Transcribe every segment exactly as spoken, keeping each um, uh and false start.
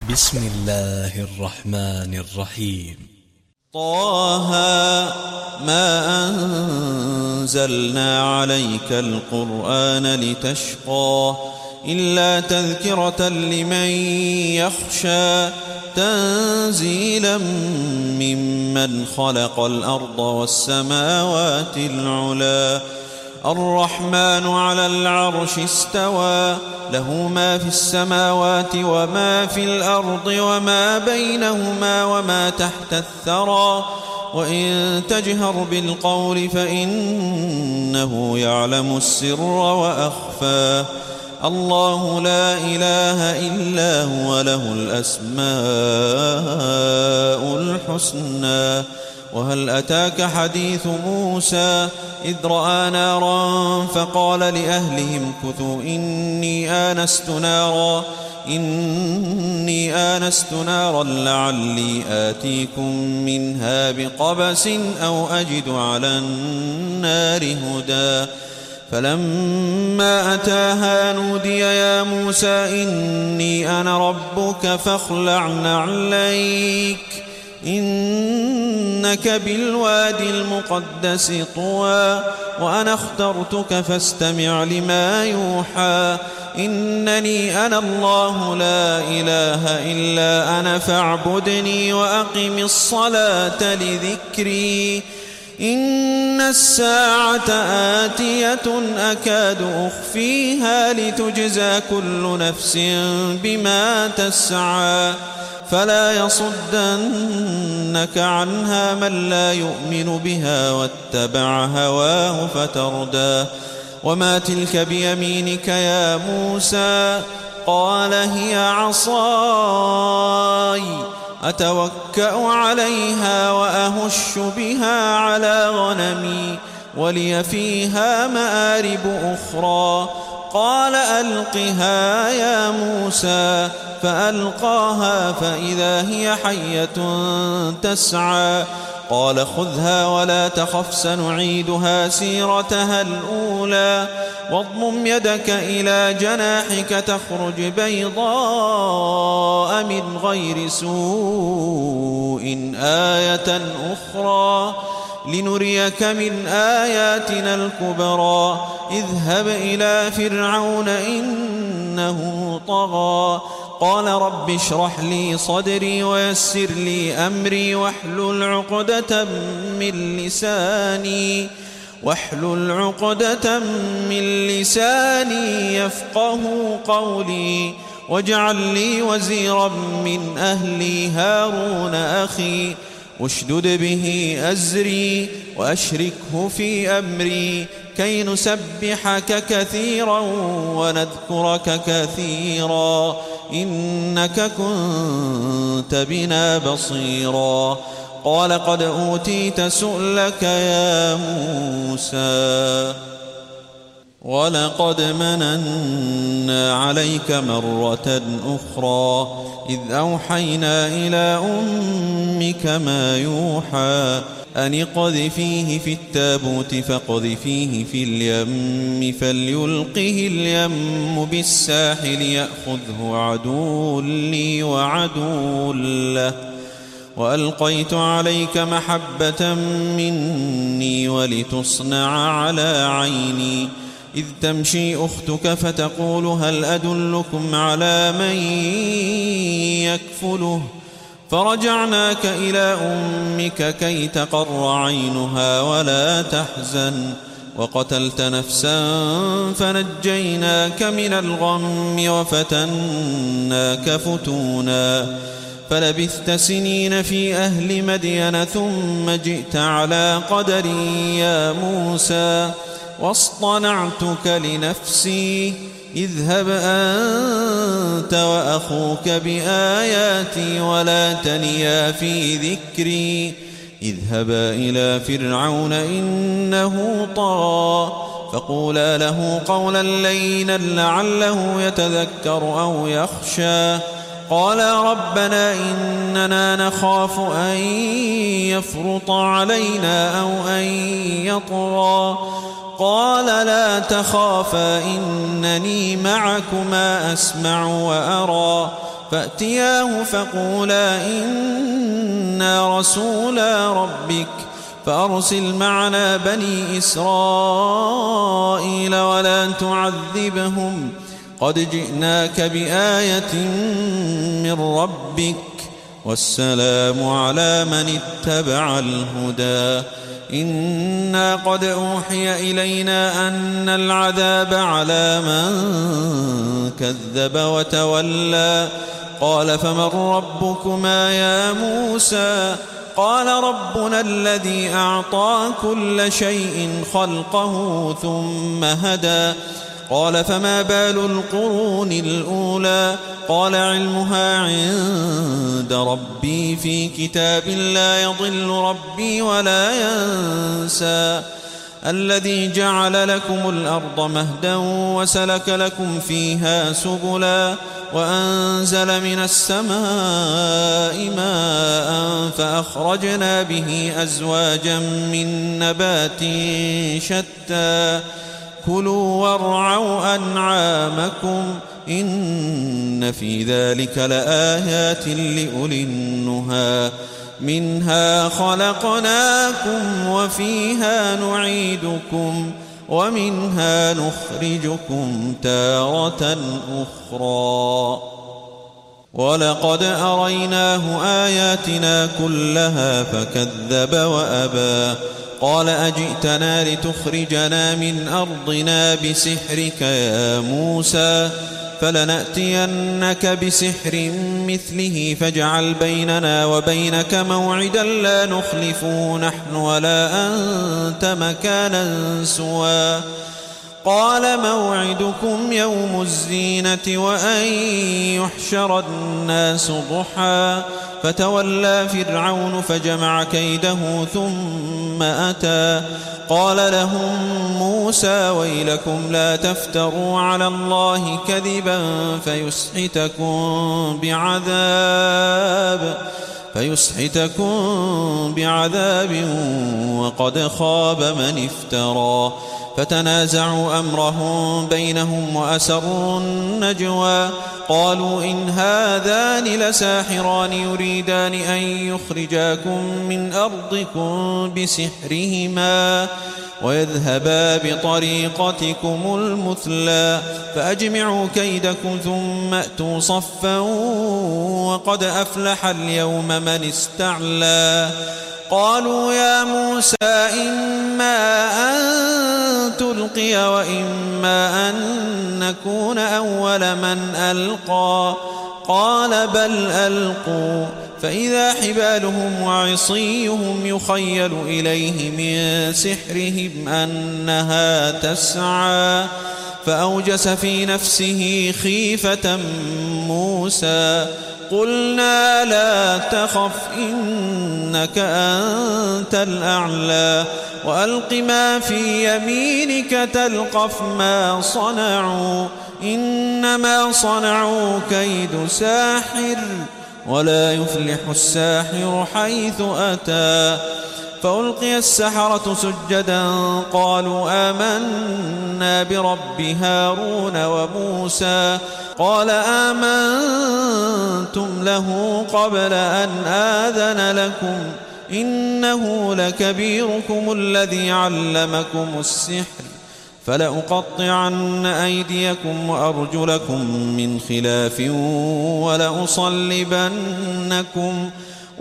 بسم الله الرحمن الرحيم. طه ما أنزلنا عليك القرآن لتشقى إلا تذكرة لمن يخشى تنزيلا ممن خلق الأرض والسماوات العلى الرحمن على العرش استوى له ما في السماوات وما في الأرض وما بينهما وما تحت الثرى وإن تجهر بالقول فإنه يعلم السر وأخفى الله لا إله إلا هو له الأسماء الحسنى وهل أتاك حديث موسى إذ رأى نارا فقال لأهلهم كثوا إني آنست نارا إني آنست نارا لعلي آتيكم منها بقبس أو أجد على النار هدى فلما أتاها نودي يا موسى إني أنا ربك فاخلع نعليك إنك بالوادي المقدس طوى وأنا اخترتك فاستمع لما يوحى إنني أنا الله لا إله إلا أنا فاعبدني وأقم الصلاة لذكري إن الساعة آتية أكاد أخفيها لتجزى كل نفس بما تسعى فلا يصدنك عنها من لا يؤمن بها واتبع هواه فتردى وما تلك بيمينك يا موسى قال هي عصاي أتوكأ عليها وأهش بها على غنمي ولي فيها مآرب أخرى قال ألقها يا موسى فألقاها فإذا هي حية تسعى قال خذها ولا تخف سنعيدها سيرتها الأولى واضمم يدك إلى جناحك تخرج بيضاء من غير سوء آية أخرى لنريك من آياتنا الكبرى اذهب إلى فرعون إنه طغى قال رب اشرح لي صدري ويسر لي أمري واحلل عقدة من لساني واحلل عقدة من لساني يفقه قولي واجعل لي وزيرا من أهلي هارون أخي اشدد به أزري وأشركه في أمري كي نسبحك كثيرا ونذكرك كثيرا إنك كنت بنا بصيرا قال قد أوتيت سؤلك يا موسى ولقد مننا عليك مرة أخرى إذ أوحينا إلى أمك ما يوحى أن اقذفيه في التابوت فاقذفيه في اليم فليلقه اليم بالساحل يأخذه عدو لي وعدو له وألقيت عليك محبة مني ولتصنع على عيني إذ تمشي أختك فتقول هل أدلكم على من يكفله فرجعناك إلى أمك كي تقر عينها ولا تحزن وقتلت نفسا فنجيناك من الغم وفتناك فتونا فلبثت سنين في أهل مدين ثم جئت على قدر يا موسى واصطنعتك لنفسي اذهب أنت وأخوك بآياتي ولا تنيا في ذكري اذهبا إلى فرعون إنه طغى فقولا له قولا لينا لعله يتذكر أو يخشى قالا ربنا إننا نخاف أن يفرط علينا أو أن يطغى قال لا تخافا إنني معكما أسمع وأرى فأتياه فقولا إنا رسولا ربك فأرسل معنا بني إسرائيل ولا تعذبهم قد جئناك بآية من ربك والسلام على من اتبع الهدى إنا قد أوحي إلينا أن العذاب على من كذب وتولى قال فمن ربكما يا موسى قال ربنا الذي أعطى كل شيء خلقه ثم هدى قال فما بال القرون الأولى قال علمها عند ربي في كتاب لا يضل ربي ولا ينسى الذي جعل لكم الأرض مهدا وسلك لكم فيها سبلا وأنزل من السماء ماء فأخرجنا به أزواجا من نبات شتى كلوا وارعوا أنعامكم إن في ذلك لآيات لأولي النهى منها خلقناكم وفيها نعيدكم ومنها نخرجكم تارة أخرى ولقد أريناه آياتنا كلها فكذب وأبى قال أجئتنا لتخرجنا من أرضنا بسحرك يا موسى فلنأتينك بسحر مثله فاجعل بيننا وبينك موعدا لا نخلفه نحن ولا أنت مكانا سوى قال موعدكم يوم الزينة وأن يحشر الناس ضحى فتولى فرعون فجمع كيده ثم أتى قال لهم موسى ويلكم لا تفتروا على الله كذبا فيسحتكم بعذاب فيسحتكم بعذاب وقد خاب من افترى فتنازعوا أمرهم بينهم وأسروا النجوى قالوا إن هذان لساحران يريدان أن يخرجاكم من أرضكم بسحرهما ويذهبا بطريقتكم المثلى فأجمعوا كيدكم ثم أتوا صفا وقد أفلح اليوم من استعلى قالوا يا موسى إما أن تلقي وإما أن نكون أول من ألقى قال بل ألقوا فإذا حبالهم وعصيهم يخيل إليه من سحرهم أنها تسعى فأوجس في نفسه خيفة موسى قلنا لا تخف إنك أنت الأعلى وألق ما في يمينك تلقف ما صنعوا إنما صنعوا كيد ساحر ولا يفلح الساحر حيث أتى فألقي السحرة سجدا قالوا آمنا برب هارون وموسى قال آمنتم له قبل أن آذن لكم إنه لكبيركم الذي علمكم السحر فلأقطعن أيديكم وأرجلكم من خلاف ولأصلبنكم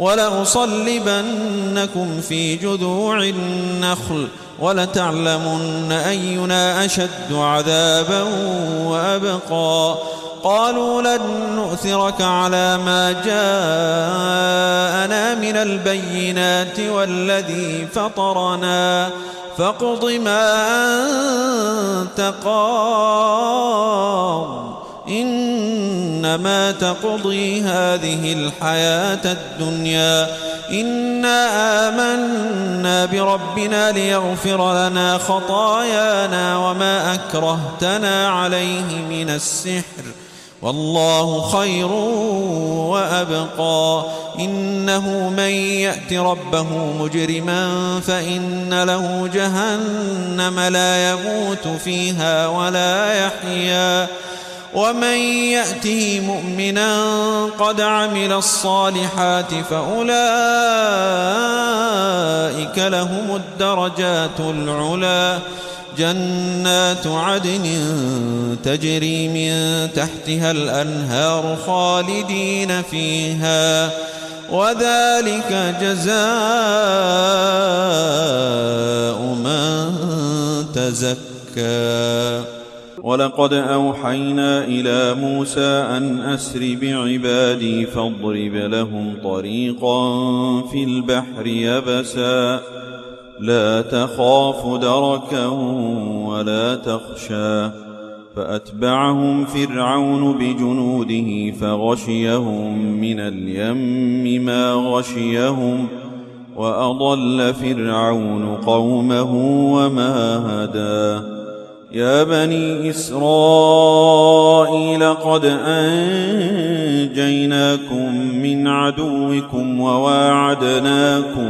ولأصلبنكم في جذوع النخل ولتعلمن أينا أشد عذابا وأبقى قالوا لن نؤثرك على ما جاءنا من البينات والذي فطرنا فاقض ما أنت قاض إنما تقضي هذه الحياة الدنيا إنا آمنا بربنا ليغفر لنا خطايانا وما أكرهتنا عليه من السحر والله خير وأبقى إنه من يأت ربه مجرما فإن له جهنم لا يموت فيها ولا يحيا ومن يأته مؤمنا قد عمل الصالحات فأولئك لهم الدرجات العلى جنات عدن تجري من تحتها الأنهار خالدين فيها وذلك جزاء من تزكى. ولقد أوحينا إلى موسى أن أسر بعبادي فاضرب لهم طريقا في البحر يبسا لا تخاف دركا ولا تخشى. فأتبعهم فرعون بجنوده فغشيهم من اليم ما غشيهم وأضل فرعون قومه وما هدى. يا بني إسرائيل قد أنجيناكم من عدوكم وواعدناكم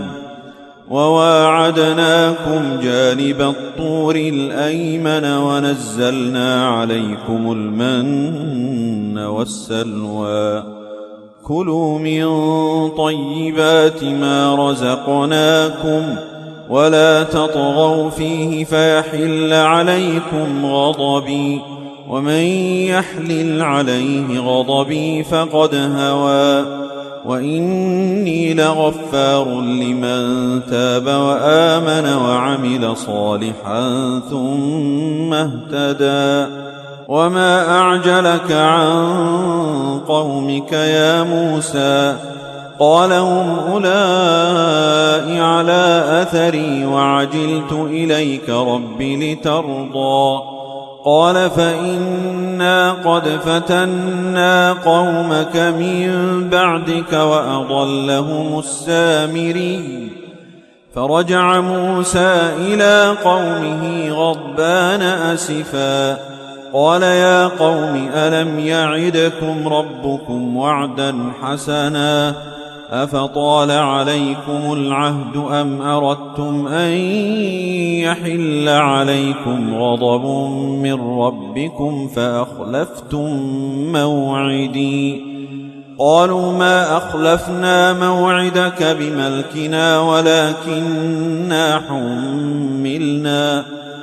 وواعدناكم جانب الطور الأيمن ونزلنا عليكم المن والسلوى. كلوا من طيبات ما رزقناكم ولا تطغوا فيه فيحل عليكم غضبي ومن يحلل عليه غضبي فقد هوى. وإني لغفار لمن تاب وآمن وعمل صالحا ثم اهتدى. وما أعجلك عن قومك يا موسى؟ قال هم أولئك على أثري وعجلت إليك رب لترضى. قال فإنا قد فتنا قومك من بعدك وأضلهم السامري. فرجع موسى إلى قومه غضبان أسفا قال يا قوم ألم يعدكم ربكم وعدا حسنا أفطال عليكم العهد أم أردتم أن يحل عليكم غضب من ربكم فأخلفتم موعدي؟ قالوا ما أخلفنا موعدك بملكنا ولكننا حملنا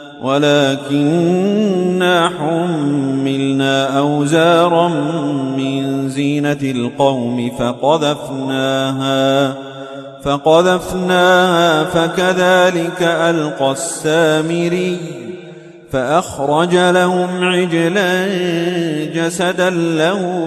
ولكننا حملنا أوزارا من زينة القوم فقذفناها فقذفناها فكذلك ألقى السامري. فأخرج لهم عجلا جسدا له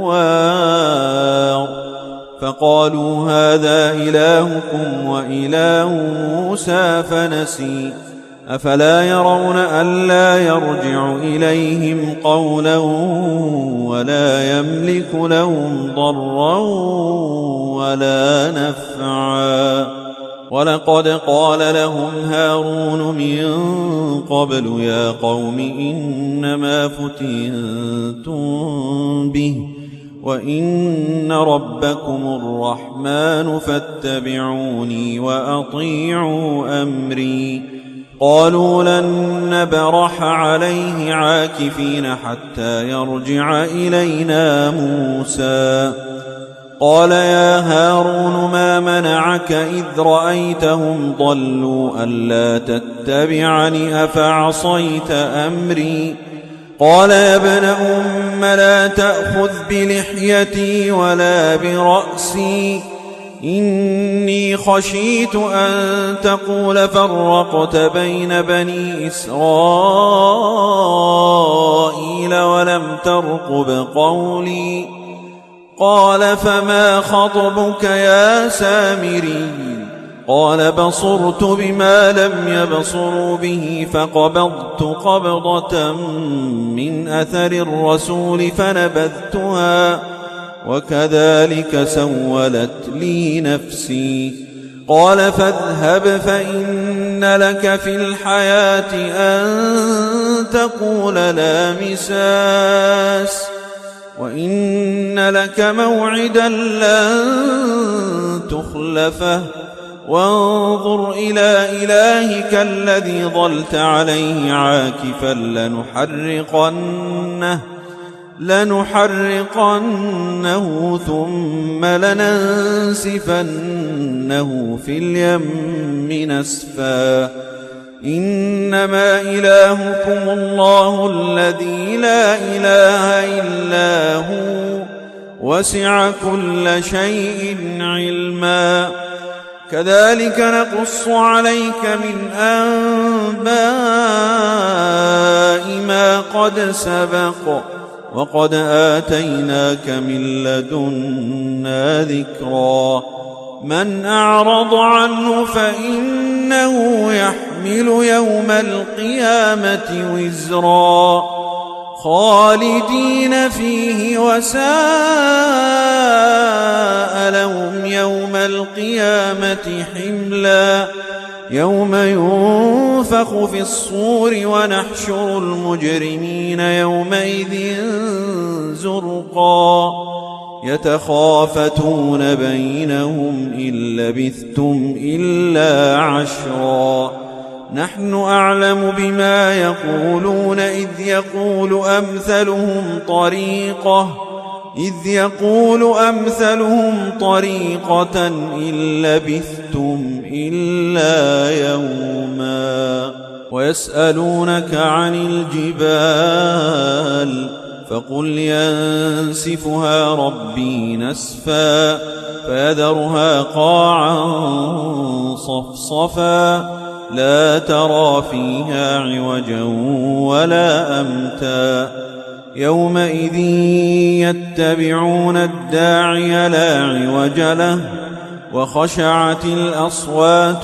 خوار فقالوا هذا إلهكم وإله موسى فنسي. أفلا يرون ألا يرجع إليهم قولا ولا يملك لهم ضرا ولا نفعا. ولقد قال لهم هارون من قبل يا قوم إنما فتنتم به وإن ربكم الرحمن فاتبعوني وأطيعوا أمري. قالوا لن نبرح عليه عاكفين حتى يرجع إلينا موسى. قال يا هارون ما منعك إذ رأيتهم ضلوا ألا تتبعني أفعصيت أمري؟ قال يا ابن أم لا تأخذ بلحيتي ولا برأسي إني خشيت أن تقول فرقت بين بني إسرائيل ولم ترقب قولي. قال فما خطبك يا سامري؟ قال بصرت بما لم يبصروا به فقبضت قبضة من أثر الرسول فنبذتها وكذلك سولت لي نفسي. قال فاذهب فإن لك في الحياة أن تقول لا مساس وإن لك موعدا لن تخلفه وانظر إلى إلهك الذي ظلت عليه عاكفا لنحرقنه لنحرقنه ثم لننسفنه في اليم نسفا إنما إلهكم الله الذي لا إله إلا هو وسع كل شيء علما كذلك نقص عليك من أنباء ما قد سبق وقد آتيناك من لدنا ذكرا من أعرض عنه فإنه يحمل يوم القيامة وزرا خالدين فيه وساء لهم يوم القيامة حملا يوم ينفخ في الصور ونحشر المجرمين يومئذ زرقا يتخافتون بينهم إن لبثتم إلا عشرا نحن أعلم بما يقولون إذ يقول أمثلهم طريقة إذ يقول أمثلهم طريقة إن لبثتم إلا يوما ويسألونك عن الجبال فقل ينسفها ربي نسفا فيذرها قاعا صفصفا لا ترى فيها عوجا ولا أمتا يومئذ يتبعون الداعي لا عوج له وخشعت الأصوات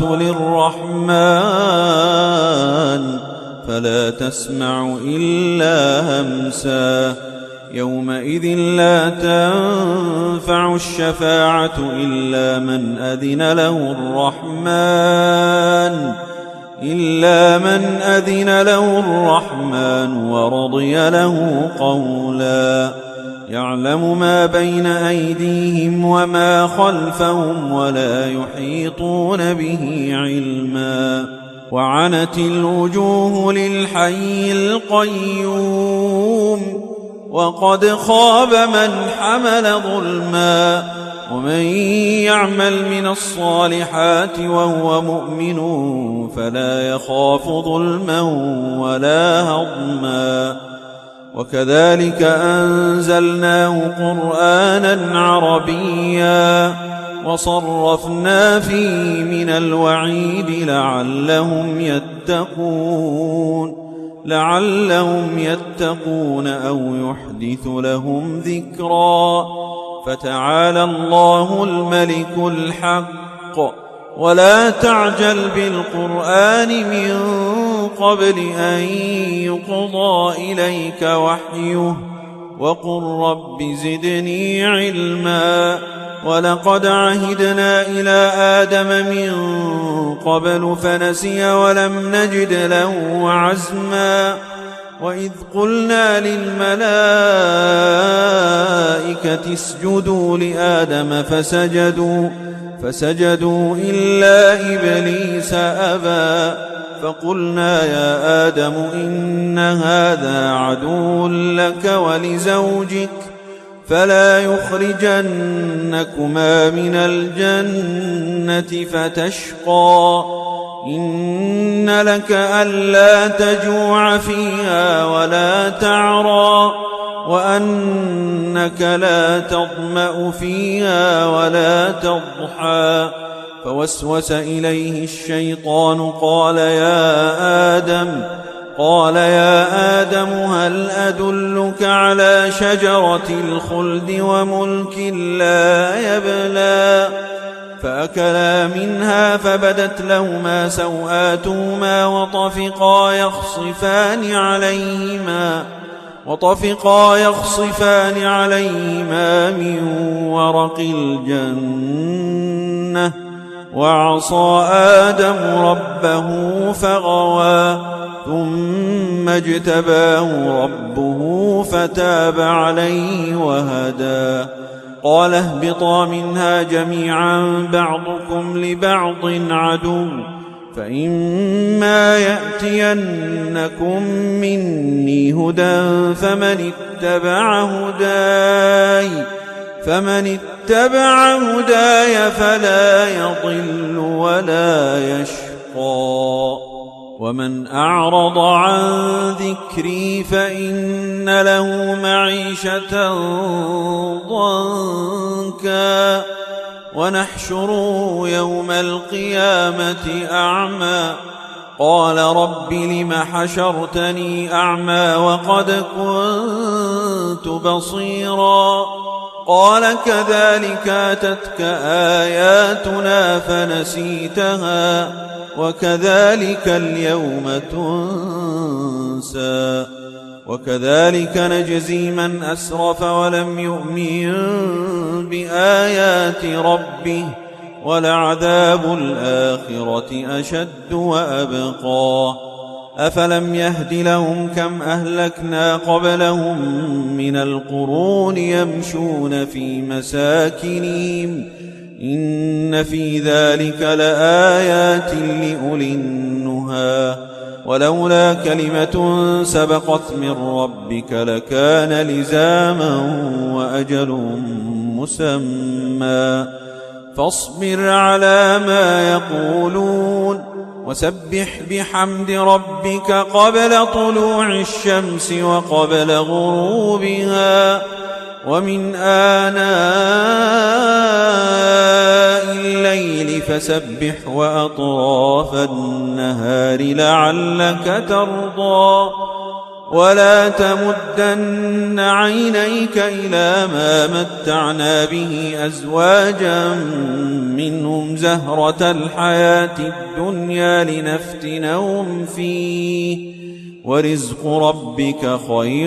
للرحمن فلا تسمع إلا همسا يومئذ لا تنفع الشفاعة إلا من أذن له الرحمن إلا من أذن له الرحمن ورضي له قولا يعلم ما بين أيديهم وما خلفهم ولا يحيطون به علما وعنت الوجوه للحي القيوم وقد خاب من حمل ظلما ومن يعمل من الصالحات وهو مؤمن فلا يخاف ظلما ولا هضما وكذلك أنزلناه قرآنا عربيا وصرفنا فيه من الوعيد لعلهم يتقون لعلهم يتقون أو يحدث لهم ذكرا فتعالى الله الملك الحق ولا تعجل بالقرآن من قبل أن يقضى إليك وحيه وقل رب زدني علما ولقد عهدنا إلى آدم من قبل فنسي ولم نجد له عزما وإذ قلنا للملائكة اسجدوا لآدم فسجدوا فسجدوا إلا إبليس أبى فقلنا يا آدم إن هذا عدو لك ولزوجك فلا يخرجنكما من الجنة فتشقى إن لك ألا تجوع فيها ولا تعرى وأنك لا تظمأ فيها ولا تضحى فوسوس إليه الشيطان قال يا آدم قال يا آدم هل أدلك على شجرة الخلد وملك لا يبلى فأكلا منها فبدت لهما سوآتهما وطفقا يخصفان عليهما وطفقا يخصفان عليهما من ورق الجنة وعصى آدم ربه فغوى ثم اجتباه ربه فتاب عليه وهدى قال اهبطا منها جميعا بعضكم لبعض عدو فإما يأتينكم مني هدى فمن اتبع هداي فمن اتبع هداي فلا يضل ولا يشقى ومن أعرض عن ذكري فإن له معيشة ضنكا ونحشره يوم القيامة أعمى قال رب لم حشرتني أعمى وقد كنت بصيرا قال كذلك أتتك آياتنا فنسيتها وكذلك اليوم تنسى وكذلك نجزي من أسرف ولم يؤمن بآيات ربه ولعذاب الآخرة أشد وأبقى أفلم يهد لهم كم أهلكنا قبلهم من القرون يمشون في مساكنهم إن في ذلك لآيات لأولي النهى ولولا كلمة سبقت من ربك لكان لزاما وأجل مسمى فاصبر على ما يقولون وسبح بحمد ربك قبل طلوع الشمس وقبل غروبها ومن آناء الليل فسبح وأطراف النهار لعلك ترضى ولا تمدن عينيك إلى ما متعنا به أزواجا منهم زهرة الحياة الدنيا لنفتنهم فيه ورزق ربك خير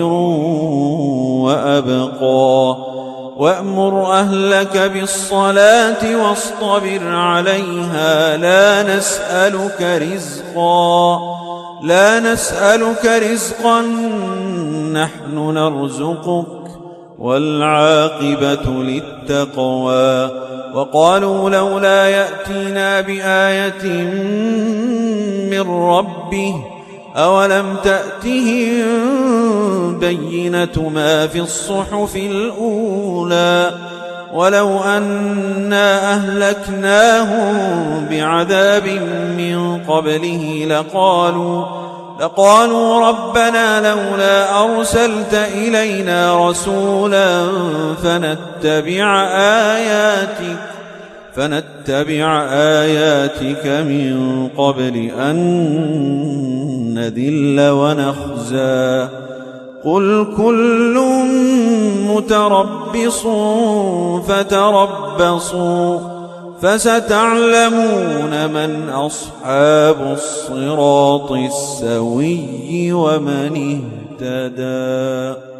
وأبقى وأمر أهلك بالصلاة واصطبر عليها لا نسألك رزقا لا نسألك رزقا نحن نرزقك والعاقبة للتقوى وقالوا لولا يأتينا بآية من ربه أولم تأتهم بينة ما في الصحف الأولى ولو أنا أهلكناهم بعذاب من قبله لقالوا لقالوا ربنا لولا أرسلت إلينا رسولا فنتبع آياتك فنتبع آياتك من قبل أن نذل ونخزى قل كل متربص فتربصوا فستعلمون من أصحاب الصراط السوي ومن اهتدى.